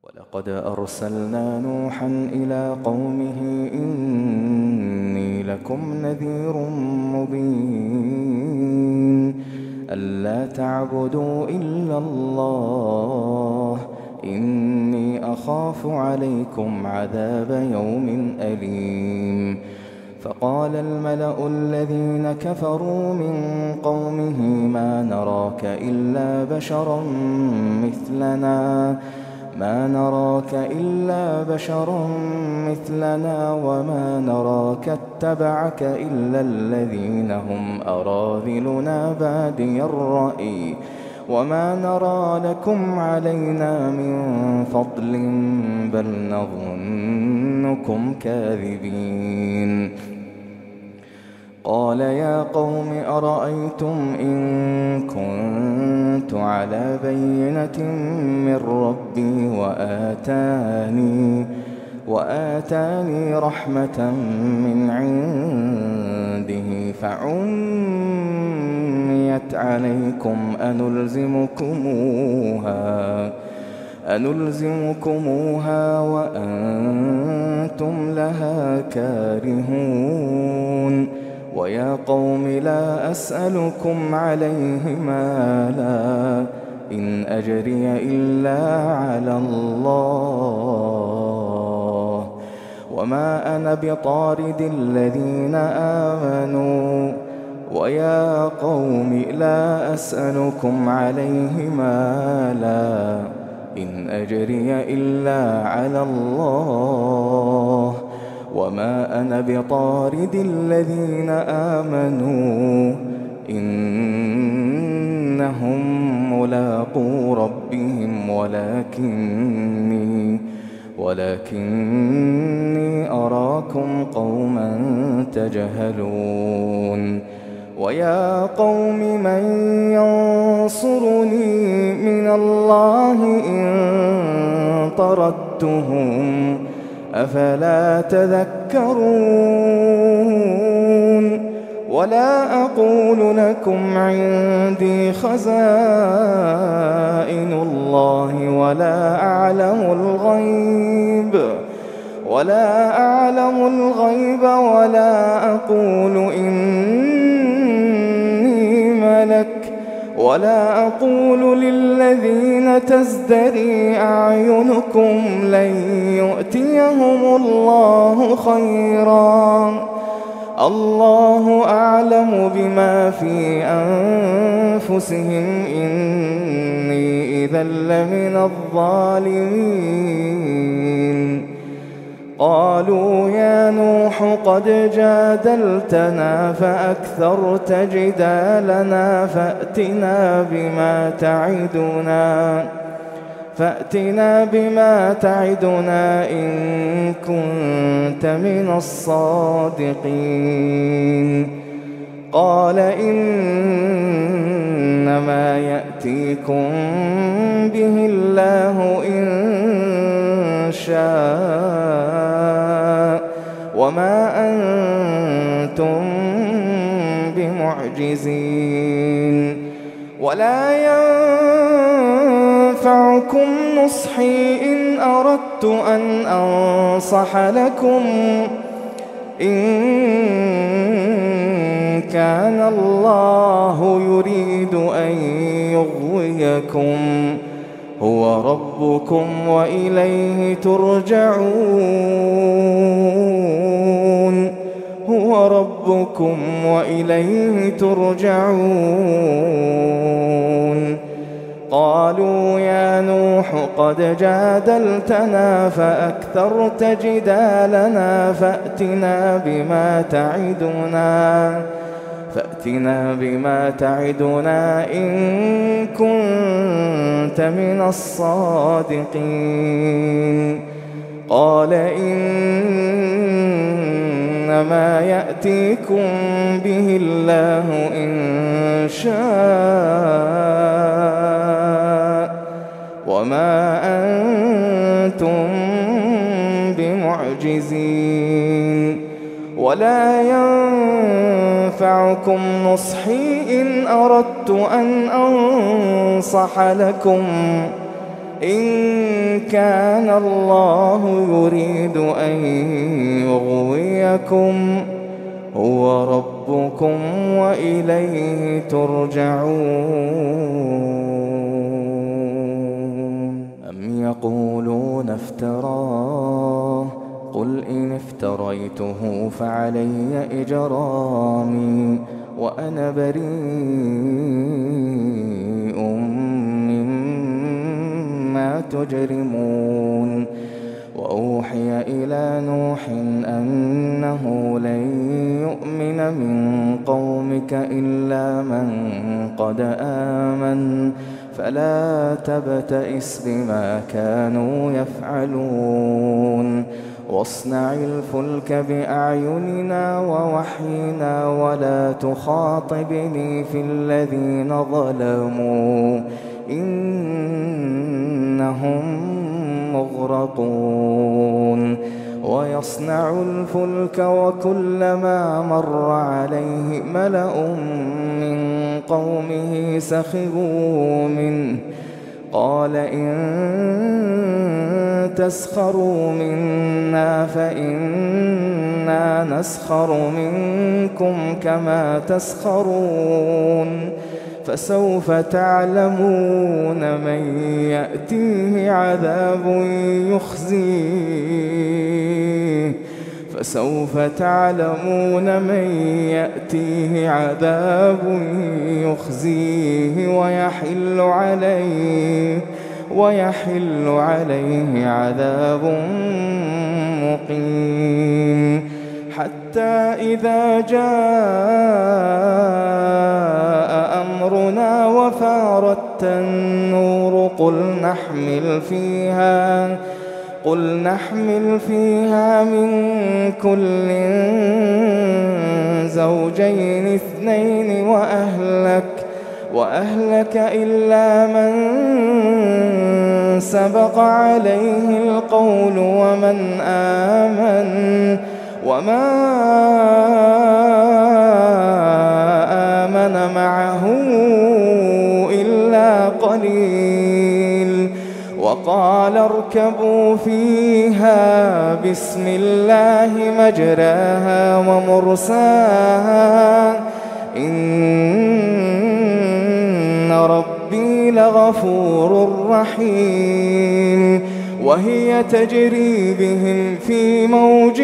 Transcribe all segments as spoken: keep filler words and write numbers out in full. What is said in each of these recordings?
ولقد أرسلنا نوحا إلى قومه إني لكم نذير مبين ألا تعبدوا إلا الله إني أخاف عليكم عذاب يوم أليم. فقال الملأ الذين كفروا من قومه ما نراك إلا بشرا مثلنا ما نراك إلا بشرا مثلنا وما نراك اتبعك إلا الذين هم أراذلنا بادي الرأي وما نرى لكم علينا من فضل بل نظنكم كاذبين. قال يا قوم أرأيتم إن كنت على بينة من ربي وآتاني, وآتاني رحمة من عنده فعميت عليكم أنلزمكموها, أنلزمكموها وأنتم لها كارهون. ويا قوم لا أسألكم عليه مالا إن أجري إلا على الله وما أنا بطارد الذين آمنوا ويا قوم لا أسألكم عليه مالا إن أجري إلا على الله وما أنا بطارد الذين آمنوا إنهم ملاقو ربهم ولكني ولكني أراكم قوما تجهلون. ويا قوم من ينصرني من الله إن طردتهم أفلا تذكرون. ولا أقول لكم عندي خزائن الله ولا أعلم الغيب ولا أعلم الغيب ولا أقول إني ملك ولا أقول للذين تزدري أعينكم لن يؤتيهم الله خيرا الله أعلم بما في أنفسهم إني إذا لمن الظالمين. قالوا يا نوح قد جادلتنا فأكثرت جدالنا فأتنا بما تعدنا فأتنا بما تعدنا إن كنت من الصادقين. قال إنما يأتيكم به الله إن شاء وما أنتم بمعجزين. ولا ينفعكم نصحي إن أردت أن أنصح لكم إن كان الله يريد أن يغويكم هو ربكم وإليه ترجعون هو ربكم وإليه ترجعون. قالوا يا نوح قد جادلتنا فأكثرت جدالنا فأتنا بما تعدنا فأتنا بما تعدنا إن كنت من الصادقين. قال إنما يأتيكم به الله إن شاء وما أنتم بمعجزين. ولا ينفعكم نصحي إن أردت أن أنصح لكم إن كان الله يريد أن يغويكم هو ربكم وإليه ترجعون. أم يقولون افتراه قل إن افتريته فعلي إجرامي وأنا بريء مما تجرمون. وأوحي إلى نوح أنه لن يؤمن من قومك إلا من قد آمن فلا تبتئس بما كانوا يفعلون. واصنع الفلك بأعيننا ووحينا ولا تخاطبني في الذين ظلموا إنهم مغرقون. ويصنع الفلك وكلما مر عليه ملأ من قومه سخروا منه قال إن تسخروا منا فإنا نسخر منكم كما تسخرون. فسوف تعلمون من يأتيه عذاب يخزيه فسوف تعلمون من يأتيه عذاب يخزيه ويحل عليه ويحل عليه عذاب مقيم. حتى إذا جاء أمرنا وفارت النور قل نحمل فيها قل نحمل فيها من كل زوجين اثنين وأهلك وأهلك إلا من سبق عليه القول ومن آمن وما آمن معه إلا قليل. وقال اركبوا فيها بسم الله مجراها ومرساها إن ربي لغفور رحيم. وهي تجري بهم في موج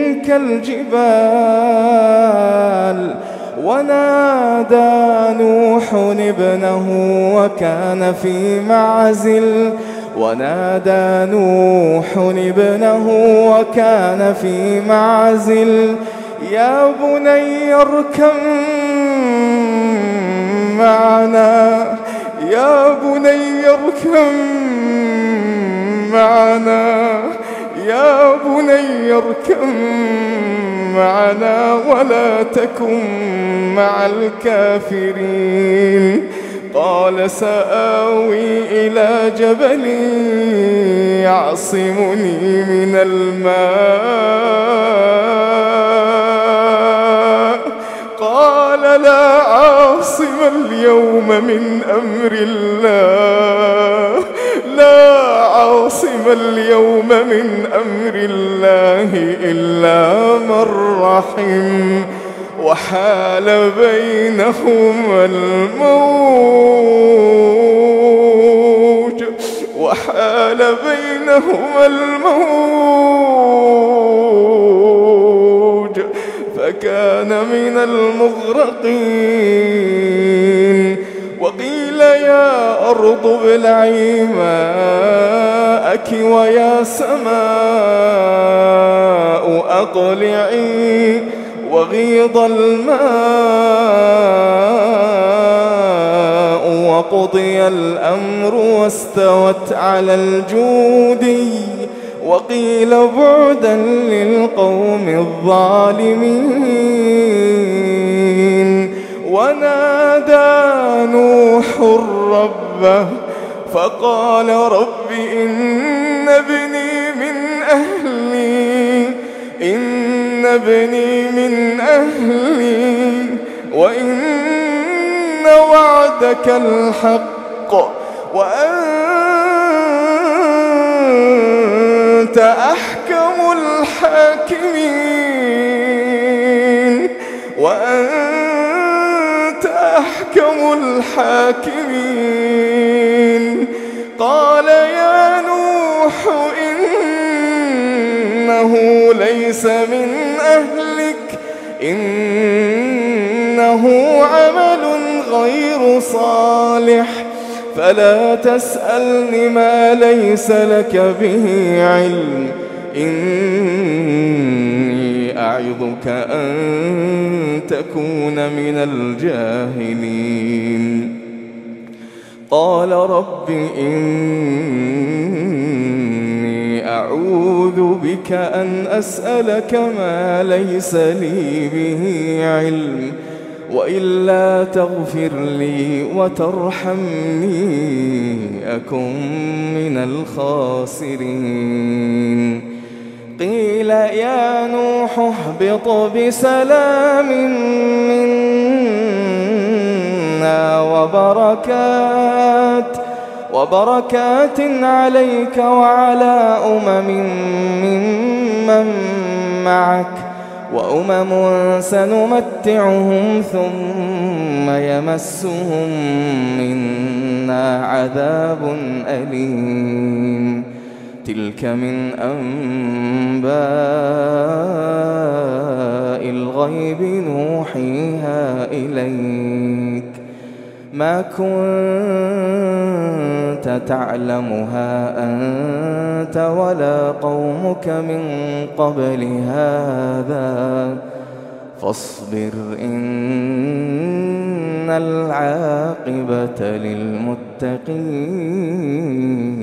كالجبال ونادى نوح ابنه وكان في معزل ونادى نوح ابنه وكان في معزل يا بني اركب معنا يا بني اركب معنا يا بني اركب معنا ولا تكن مع الكافرين. قال سآوي إلى جبل يعصمني من الماء قال لا عاصم اليوم من أمر الله لا عاصم اليوم من أمر الله إلا من رحم وحال بينهما الموج وحال بينهما الموج فكان من المغرقين. وقيل يا أرض ابلعي ماءك ويا سماء أقلعي وغيض الماء وقضي الأمر واستوت على الجودي وقيل بعدا للقوم الظالمين. ونادى نوح ربه فقال رب إن ابني من أهلي إن ابني من أهلي وإن وعدك الحق وأنت وأنت أحكم الحاكمين وأنت أحكم الحاكمين قال يا نوح إنه ليس من أهلك إنه عمل غير صالح فلا تسألني ما ليس لك به علم إني أعظك أن تكون من الجاهلين قال رب إني أعوذ بك أن أسألك ما ليس لي به علم وإلا تغفر لي وترحمني أكن من الخاسرين قيل يا نوح اهبط بسلام منا وبركات وبركات عليك وعلى أمم ممن معك وأمم سنمتعهم ثم يمسهم منا عذاب أليم تلك من أنباء الغيب نوحيها إليك ما كنت تعلمها أنت ولا قومك من قبل هذا فاصبر إن العاقبة للمتقين